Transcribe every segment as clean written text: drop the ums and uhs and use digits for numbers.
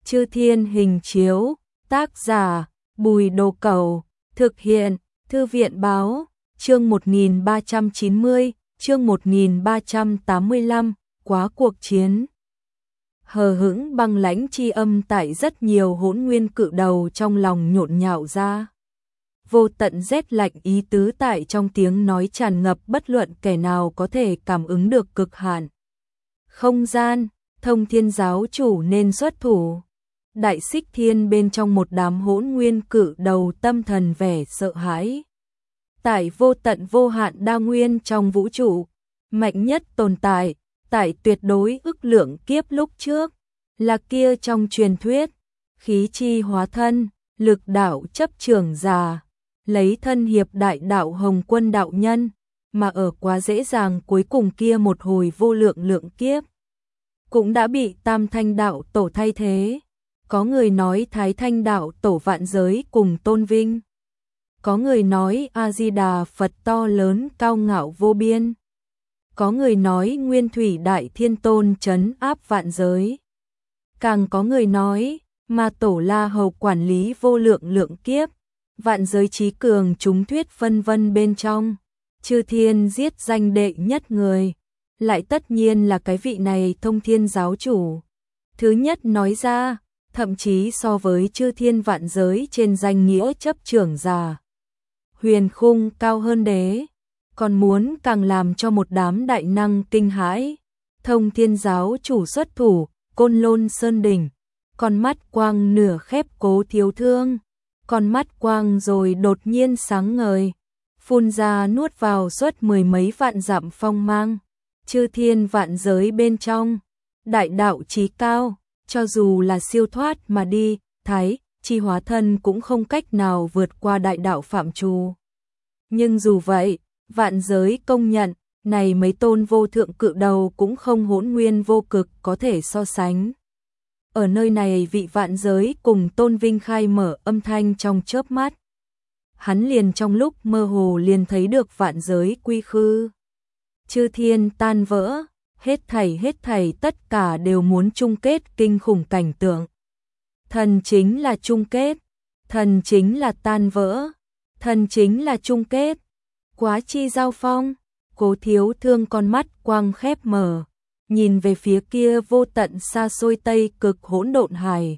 Chư Thiên Hình Chiếu, tác giả Bùi Đồ Cẩu, thực hiện Thư viện Báo, chương 1390, chương 1385, quá cuộc chiến. Hờ hững băng lãnh chi âm tại rất nhiều hỗn nguyên cự đầu trong lòng nhộn nhạo ra. Vô tận rét lạnh ý tứ tại trong tiếng nói tràn ngập, bất luận kẻ nào có thể cảm ứng được cực hạn. Không gian, Thông Thiên giáo chủ nên xuất thủ. Đại Xích Thiên bên trong một đám hỗn nguyên cự đầu tâm thần vẻ sợ hãi. Tại vô tận vô hạn đa nguyên trong vũ trụ, mạnh nhất tồn tại, tại tuyệt đối ức lượng kiếp lúc trước, là kia trong truyền thuyết, khí chi hóa thân, lực đạo chấp trưởng già, lấy thân hiệp đại đạo Hồng Quân đạo nhân, mà ở quá dễ dàng cuối cùng kia một hồi vô lượng lượng kiếp, cũng đã bị Tam Thanh đạo tổ thay thế. Có người nói Thái Thanh đạo tổ vạn giới cùng tôn vinh. Có người nói A-di-đà Phật to lớn cao ngạo vô biên. Có người nói Nguyên Thủy Đại Thiên Tôn trấn áp vạn giới. Càng có người nói Ma Tổ La Hầu quản lý vô lượng lượng kiếp, vạn giới trí cường chúng thuyết phân vân bên trong. Chư thiên giết danh đệ nhất người, lại tất nhiên là cái vị này Thông Thiên giáo chủ. Thứ nhất nói ra, thậm chí so với chư thiên vạn giới trên danh nghĩa chấp trưởng già, huyền khung cao hơn đế, còn muốn càng làm cho một đám đại năng kinh hãi. Thông Thiên giáo chủ xuất thủ, Côn Lôn Sơn đỉnh, con mắt quang nửa khép Cố Thiếu Thương, con mắt quang rồi đột nhiên sáng ngời, phun ra nuốt vào suốt mười mấy vạn dặm phong mang. Chư thiên vạn giới bên trong, đại đạo chí cao, cho dù là siêu thoát mà đi, thái chi hóa thân cũng không cách nào vượt qua đại đạo phạm trù. Nhưng dù vậy, vạn giới công nhận, này mấy tôn vô thượng cự đầu cũng không hỗn nguyên vô cực có thể so sánh. Ở nơi này vị vạn giới cùng tôn vinh khai mở âm thanh trong chớp mắt. Hắn liền trong lúc mơ hồ liền thấy được vạn giới quy khư. Chư thiên tan vỡ, hết thảy tất cả đều muốn chung kết kinh khủng cảnh tượng. Thần chính là chung kết, thần chính là tan vỡ, thần chính là chung kết. Quá chi giao phong, Cố Thiếu Thương con mắt quang khép mở, nhìn về phía kia vô tận xa xôi tây cực hỗn độn hải.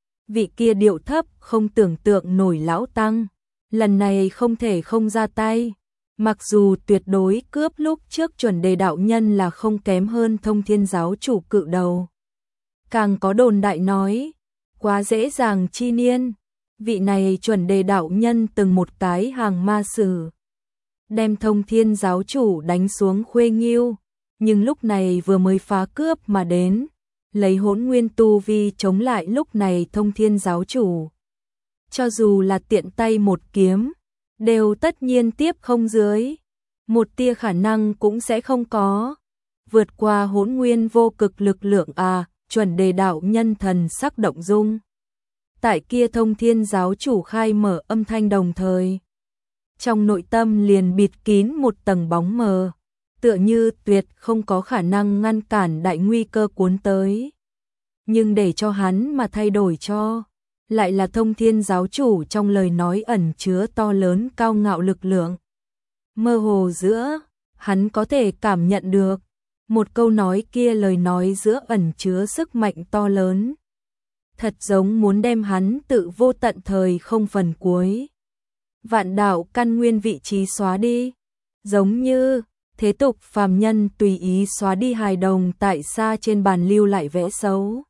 Vị kia điệu thấp không tưởng tượng nổi lão tăng, lần này không thể không ra tay. Mặc dù tuyệt đối cướp lúc trước chuẩn đề đạo nhân là không kém hơn Thông Thiên giáo chủ cự đầu. Càng có đồn đại nói, quá dễ dàng chi niên, vị này chuẩn đề đạo nhân từng một cái hàng ma sử, đem Thông Thiên giáo chủ đánh xuống Khuê Nghiêu, nhưng lúc này vừa mới phá cướp mà đến, lấy hỗn nguyên tu vi chống lại lúc này Thông Thiên giáo chủ. Cho dù là tiện tay một kiếm, đều tất nhiên tiếp không dưới, một tia khả năng cũng sẽ không có. Vượt qua hỗn nguyên vô cực lực lượng chuẩn đề đạo nhân thần sắc động dung. Tại kia Thông Thiên giáo chủ khai mở âm thanh đồng thời, trong nội tâm liền bịt kín một tầng bóng mờ, tựa như tuyệt không có khả năng ngăn cản đại nguy cơ cuốn tới. Nhưng để cho hắn mà thay đổi cho, lại là Thông Thiên giáo chủ trong lời nói ẩn chứa to lớn cao ngạo lực lượng. Mơ hồ giữa, hắn có thể cảm nhận được, một câu nói kia lời nói giữa ẩn chứa sức mạnh to lớn. Thật giống muốn đem hắn tự vô tận thời không phần cuối. Vạn đạo căn nguyên vị trí xóa đi, giống như thế tục phàm nhân tùy ý xóa đi hài đồng tại xa trên bàn lưu lại vẽ xấu.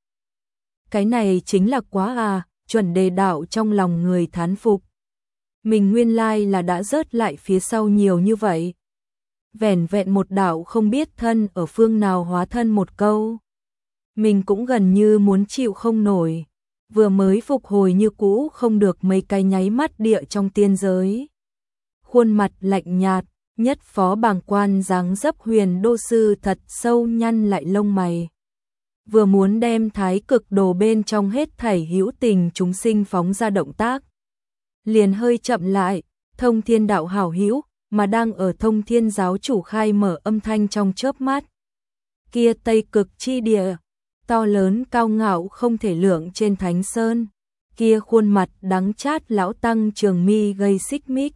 Cái này chính là quá chuẩn đề đạo trong lòng người thán phục. Mình nguyên lai là đã rớt lại phía sau nhiều như vậy. Vẻn vẹn một đạo không biết thân ở phương nào hóa thân một câu. Mình cũng gần như muốn chịu không nổi. Vừa mới phục hồi như cũ không được mấy cái nháy mắt địa trong tiên giới. Khuôn mặt lạnh nhạt, nhất phó bàng quan dáng dấp huyền đô sư thật sâu nhăn lại lông mày. Vừa muốn đem thái cực đồ bên trong hết thảy hữu tình chúng sinh phóng ra động tác. Liền hơi chậm lại, Thông Thiên đạo hảo hữu, mà đang ở Thông Thiên giáo chủ khai mở âm thanh trong chớp mắt. Kia tây cực chi địa, to lớn cao ngạo không thể lượng trên Thánh Sơn. Kia khuôn mặt đắng chát lão tăng trường mi gây xích mích.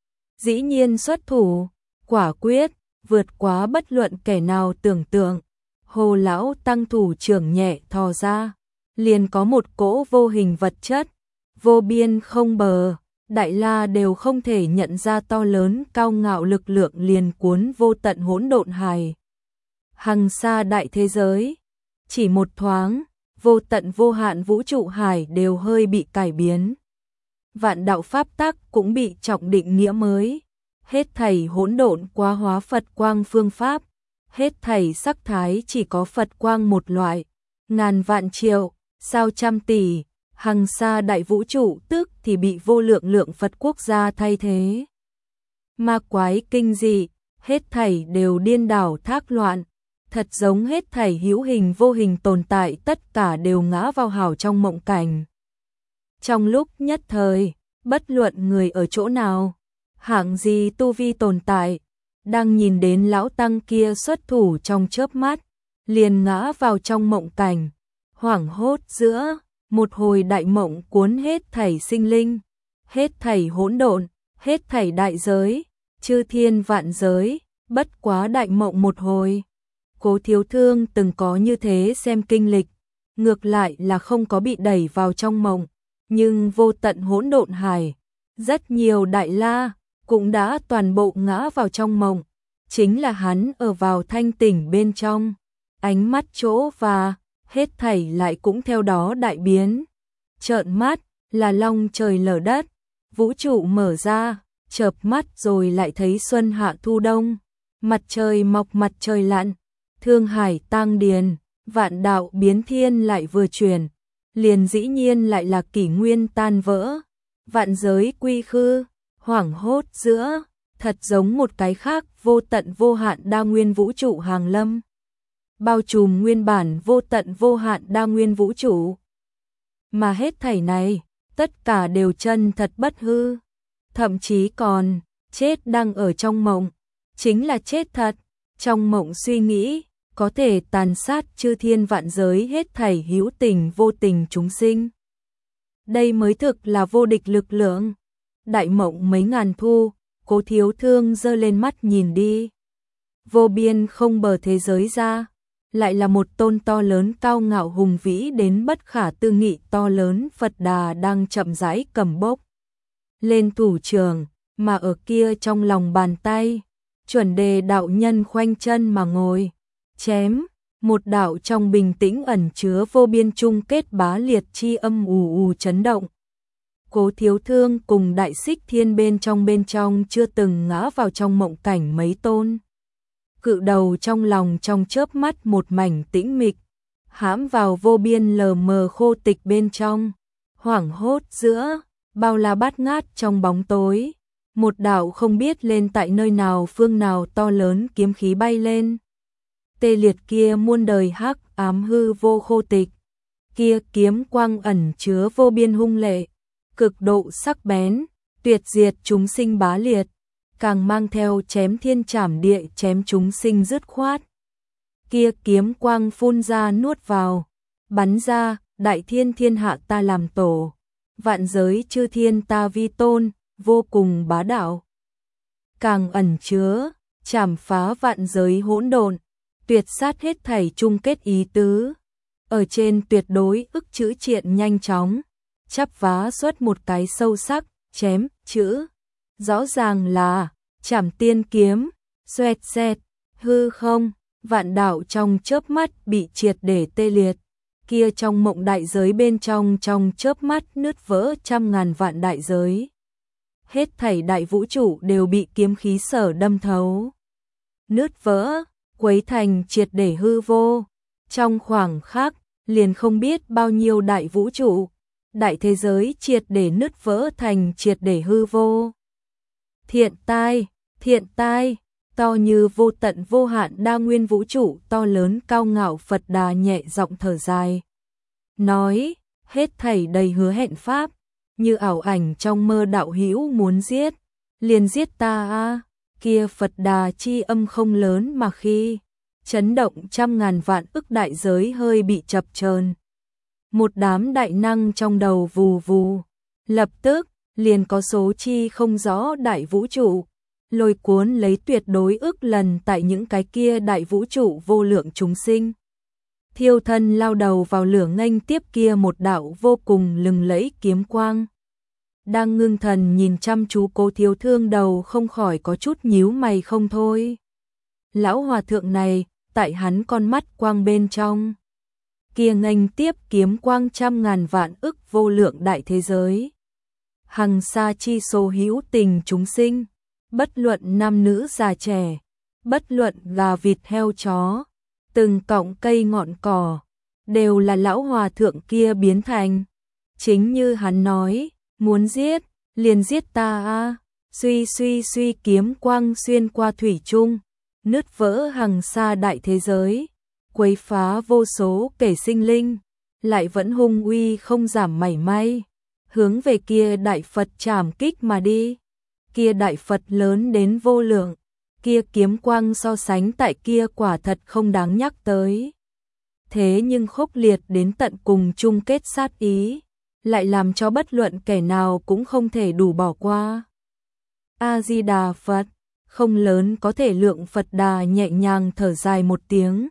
Dĩ nhiên xuất thủ, quả quyết, vượt quá bất luận kẻ nào tưởng tượng. Hồ lão tăng thủ trưởng nhẹ thò ra, liền có một cỗ vô hình vật chất, vô biên không bờ, Đại La đều không thể nhận ra to lớn cao ngạo lực lượng liền cuốn vô tận hỗn độn hải. Hằng xa đại thế giới, chỉ một thoáng, vô tận vô hạn vũ trụ hải đều hơi bị cải biến. Vạn đạo pháp tắc cũng bị trọng định nghĩa mới, hết thảy hỗn độn quá hóa Phật quang phương pháp, hết thảy sắc thái chỉ có Phật quang một loại, ngàn vạn triệu, sao trăm tỷ, hằng xa đại vũ trụ tức thì bị vô lượng lượng Phật quốc gia thay thế. Ma quái kinh dị, hết thảy đều điên đảo thác loạn, thật giống hết thảy hữu hình vô hình tồn tại tất cả đều ngã vào hào trong mộng cảnh. Trong lúc nhất thời, bất luận người ở chỗ nào, hạng gì tu vi tồn tại, đang nhìn đến lão tăng kia xuất thủ trong chớp mắt, liền ngã vào trong mộng cảnh, hoảng hốt giữa, một hồi đại mộng cuốn hết thảy sinh linh, hết thảy hỗn độn, hết thảy đại giới, chư thiên vạn giới, bất quá đại mộng một hồi. Cố Thiếu Thương từng có như thế xem kinh lịch, ngược lại là không có bị đẩy vào trong mộng, nhưng vô tận hỗn độn hải, rất nhiều đại la cũng đã toàn bộ ngã vào trong mộng, chính là hắn ở vào thanh tỉnh bên trong, ánh mắt chỗ và hết thảy lại cũng theo đó đại biến. Trợn mắt là long trời lở đất, vũ trụ mở ra, chợp mắt rồi lại thấy xuân hạ thu đông, mặt trời mọc mặt trời lặn, thương hải tang điền, vạn đạo biến thiên lại vừa chuyển, liền dĩ nhiên lại là kỷ nguyên tan vỡ, vạn giới quy khư, hoảng hốt giữa, thật giống một cái khác vô tận vô hạn đa nguyên vũ trụ hàng lâm, bao trùm nguyên bản vô tận vô hạn đa nguyên vũ trụ. Mà hết thảy này, tất cả đều chân thật bất hư, thậm chí còn chết đang ở trong mộng, chính là chết thật, trong mộng suy nghĩ, có thể tàn sát chư thiên vạn giới hết thảy hữu tình vô tình chúng sinh. Đây mới thực là vô địch lực lượng. Đại mộng mấy ngàn thu, Cố Thiếu Thương giơ lên mắt nhìn đi. Vô biên không bờ thế giới ra, lại là một tôn to lớn cao ngạo hùng vĩ đến bất khả tư nghị to lớn Phật Đà đang chậm rãi cầm bốc lên thủ trường, mà ở kia trong lòng bàn tay, Chuẩn Đề đạo nhân khoanh chân mà ngồi, chém, một đạo trong bình tĩnh ẩn chứa vô biên chung kết bá liệt chi âm ù ù chấn động. Cố Thiếu Thương cùng Đại Xích Thiên bên trong chưa từng ngã vào trong mộng cảnh mấy tôn. Cự đầu trong lòng trong chớp mắt một mảnh tĩnh mịch, hãm vào vô biên lờ mờ khô tịch bên trong, hoảng hốt giữa, bao la bát ngát trong bóng tối, một đạo không biết lên tại nơi nào phương nào to lớn kiếm khí bay lên. Tê liệt kia muôn đời hắc ám hư vô khô tịch, kia kiếm quang ẩn chứa vô biên hung lệ, cực độ sắc bén, tuyệt diệt chúng sinh bá liệt, càng mang theo chém thiên trảm địa chém chúng sinh dứt khoát. Kia kiếm quang phun ra nuốt vào, bắn ra, đại thiên thiên hạ ta làm tổ, vạn giới chư thiên ta vi tôn, vô cùng bá đạo. Càng ẩn chứa, chảm phá vạn giới hỗn độn, tuyệt sát hết thảy chung kết ý tứ. Ở trên tuyệt đối ức chữ triện nhanh chóng, chắp vá xuất một cái sâu sắc, chém, chữ. Rõ ràng là, chảm tiên kiếm, xoẹt xẹt, hư không, vạn đạo trong chớp mắt bị triệt để tê liệt. Kia trong mộng đại giới bên trong chớp mắt nứt vỡ trăm ngàn vạn đại giới. Hết thảy đại vũ trụ đều bị kiếm khí sở đâm thấu. Nứt vỡ, quấy thành triệt để hư vô. Trong khoảng khắc, liền không biết bao nhiêu đại vũ trụ, đại thế giới triệt để nứt vỡ thành triệt để hư vô. Thiện tai, to như vô tận vô hạn đa nguyên vũ trụ to lớn cao ngạo Phật Đà nhẹ giọng thở dài. Nói, hết thảy đầy hứa hẹn pháp, như ảo ảnh trong mơ đạo hữu muốn giết, liền giết ta a. Kia Phật Đà chi âm không lớn mà khi chấn động trăm ngàn vạn ức đại giới hơi bị chập chờn. Một đám đại năng trong đầu vù vù, lập tức liền có số chi không rõ đại vũ trụ, lôi cuốn lấy tuyệt đối ức lần tại những cái kia đại vũ trụ vô lượng chúng sinh. Thiêu thân lao đầu vào lửa nghênh tiếp kia một đạo vô cùng lừng lẫy kiếm quang. Đang ngưng thần nhìn chăm chú Cố Thiếu Thương đầu không khỏi có chút nhíu mày không thôi. Lão hòa thượng này, tại hắn con mắt quang bên trong, kia nghênh tiếp kiếm quang trăm ngàn vạn ức vô lượng đại thế giới. Hằng sa chi số hữu tình chúng sinh, bất luận nam nữ già trẻ, bất luận gà vịt heo chó, từng cọng cây ngọn cỏ, đều là lão hòa thượng kia biến thành. Chính như hắn nói, muốn giết, liền giết ta a. Suy suy suy kiếm quang xuyên qua thủy chung, nứt vỡ hằng sa đại thế giới, quấy phá vô số kẻ sinh linh, lại vẫn hung uy không giảm mảy may, hướng về kia đại Phật trảm kích mà đi. Kia đại Phật lớn đến vô lượng, kia kiếm quang so sánh tại kia quả thật không đáng nhắc tới. Thế nhưng khốc liệt đến tận cùng chung kết sát ý, lại làm cho bất luận kẻ nào cũng không thể đủ bỏ qua. A-di-đà Phật, không lớn có thể lượng Phật Đà nhẹ nhàng thở dài một tiếng.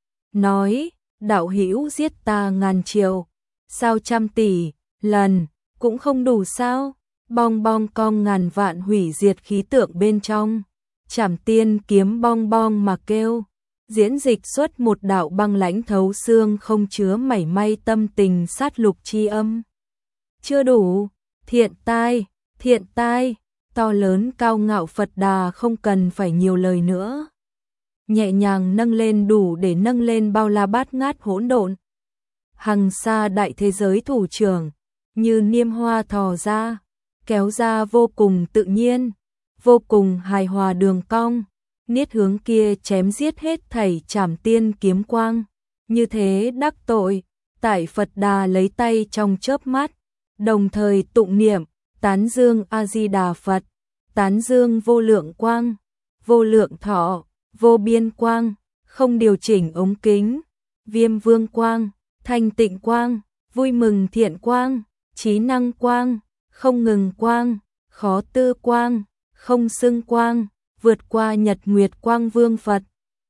Nói, đạo hữu giết ta ngàn triệu, sao trăm tỷ, lần, cũng không đủ sao, bong bong cong ngàn vạn hủy diệt khí tượng bên trong. Trảm tiên kiếm bong bong mà kêu, diễn dịch xuất một đạo băng lãnh thấu xương không chứa mảy may tâm tình sát lục chi âm. Chưa đủ, thiện tai, to lớn cao ngạo Phật Đà không cần phải nhiều lời nữa. Nhẹ nhàng nâng lên đủ để nâng lên bao la bát ngát hỗn độn. Hằng sa đại thế giới thủ trưởng, như niêm hoa thò ra, kéo ra vô cùng tự nhiên, vô cùng hài hòa đường cong, niết hướng kia chém giết hết thảy trảm tiên kiếm quang. Như thế đắc tội, tại Phật Đà lấy tay trong chớp mắt, đồng thời tụng niệm, tán dương A-di-đà Phật, tán dương vô lượng quang, vô lượng thọ, vô biên quang, không điều chỉnh ống kính, viêm vương quang, thanh tịnh quang, vui mừng thiện quang, trí năng quang, không ngừng quang, khó tư quang, không xưng quang, vượt qua nhật nguyệt quang vương Phật.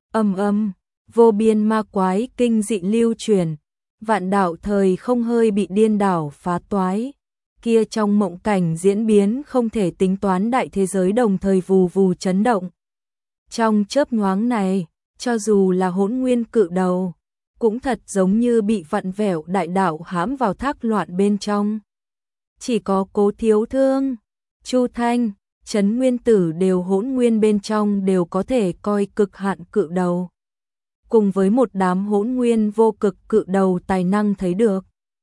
Vô biên ma quái kinh dị lưu truyền, vạn đạo thời không hơi bị điên đảo phá toái. Kia trong mộng cảnh diễn biến không thể tính toán đại thế giới đồng thời vù vù chấn động. Trong chớp nhoáng này, cho dù là Hỗn Nguyên cự đầu, cũng thật giống như bị vặn vẹo đại đạo hãm vào thác loạn bên trong. Chỉ có Cố Thiếu Thương, Chu Thanh, Trấn Nguyên Tử đều Hỗn Nguyên bên trong đều có thể coi cực hạn cự đầu. Cùng với một đám Hỗn Nguyên vô cực cự đầu tài năng thấy được.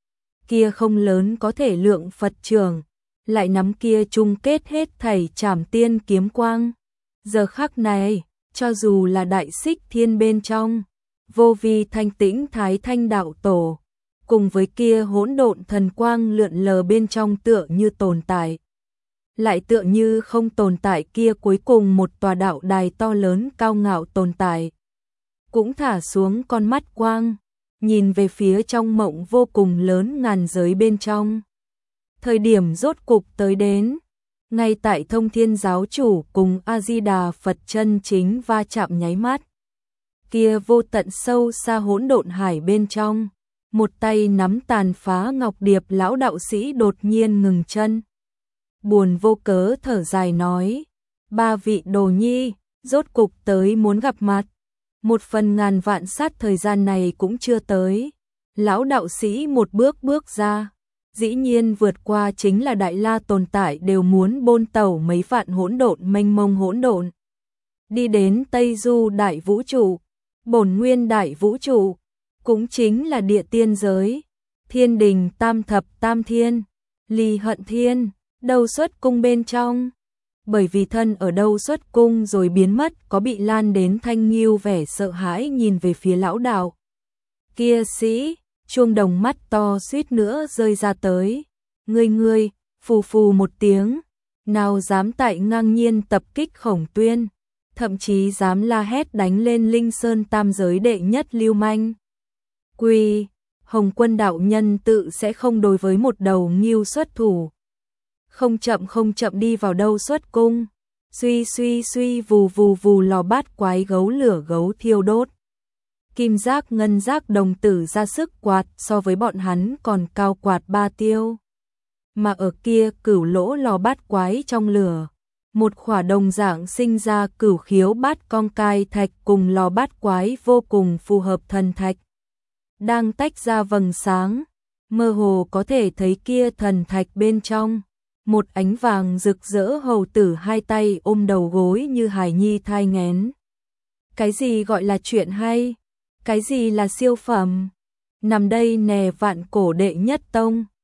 Kia không lớn có thể lượng Phật trưởng, lại nắm kia chung kết hết thảy trảm tiên kiếm quang. Giờ khắc này, cho dù là đại xích thiên bên trong, vô vi thanh tĩnh thái thanh đạo tổ, cùng với kia hỗn độn thần quang lượn lờ bên trong tựa như tồn tại. Lại tựa như không tồn tại kia cuối cùng một tòa đạo đài to lớn cao ngạo tồn tại. Cũng thả xuống con mắt quang, nhìn về phía trong mộng vô cùng lớn ngàn giới bên trong. Thời điểm rốt cục tới đến, ngay tại Thông Thiên giáo chủ cùng A-di-đà Phật chân chính va chạm nháy mắt. Kia vô tận sâu xa hỗn độn hải bên trong, một tay nắm tàn phá ngọc điệp lão đạo sĩ đột nhiên ngừng chân. Buồn vô cớ thở dài nói, ba vị đồ nhi, rốt cục tới muốn gặp mặt. Một phần ngàn vạn sát thời gian này cũng chưa tới. Lão đạo sĩ một bước bước ra, dĩ nhiên vượt qua chính là Đại La tồn tại đều muốn bôn tẩu mấy vạn hỗn độn mênh mông hỗn độn. Đi đến Tây Du đại vũ trụ, bổn nguyên đại vũ trụ, cũng chính là địa tiên giới, thiên đình tam thập tam thiên, ly hận thiên, đâu xuất cung bên trong. Bởi vì thân ở đâu xuất cung rồi biến mất có bị lan đến Thanh Nghiêu vẻ sợ hãi nhìn về phía lão đạo. Kia sĩ, chuông đồng mắt to suýt nữa rơi ra tới. Ngươi, phù phù một tiếng, nào dám tại ngang nhiên tập kích Khổng Tuyên. thậm chí dám la hét đánh lên Linh Sơn tam giới đệ nhất lưu manh. Quy, Hồng Quân đạo nhân tự sẽ không đối với một đầu ngưu xuất thủ. Không chậm đi vào đâu xuất cung. Suy vù vù vù lò bát quái gấu lửa gấu thiêu đốt. Kim giác ngân giác đồng tử ra sức quạt, so với bọn hắn còn cao quạt 3 tiêu. Mà ở kia cửu lỗ lò bát quái trong lửa, một khỏa đồng dạng sinh ra cửu khiếu bát cong cai thạch cùng lò bát quái vô cùng phù hợp thần thạch. Đang tách ra vầng sáng, mơ hồ có thể thấy kia thần thạch bên trong. Một ánh vàng rực rỡ hầu tử hai tay ôm đầu gối như hài nhi thai nghén. Cái gì gọi là chuyện hay? Cái gì là siêu phẩm? Nằm đây nè vạn cổ đệ nhất tông.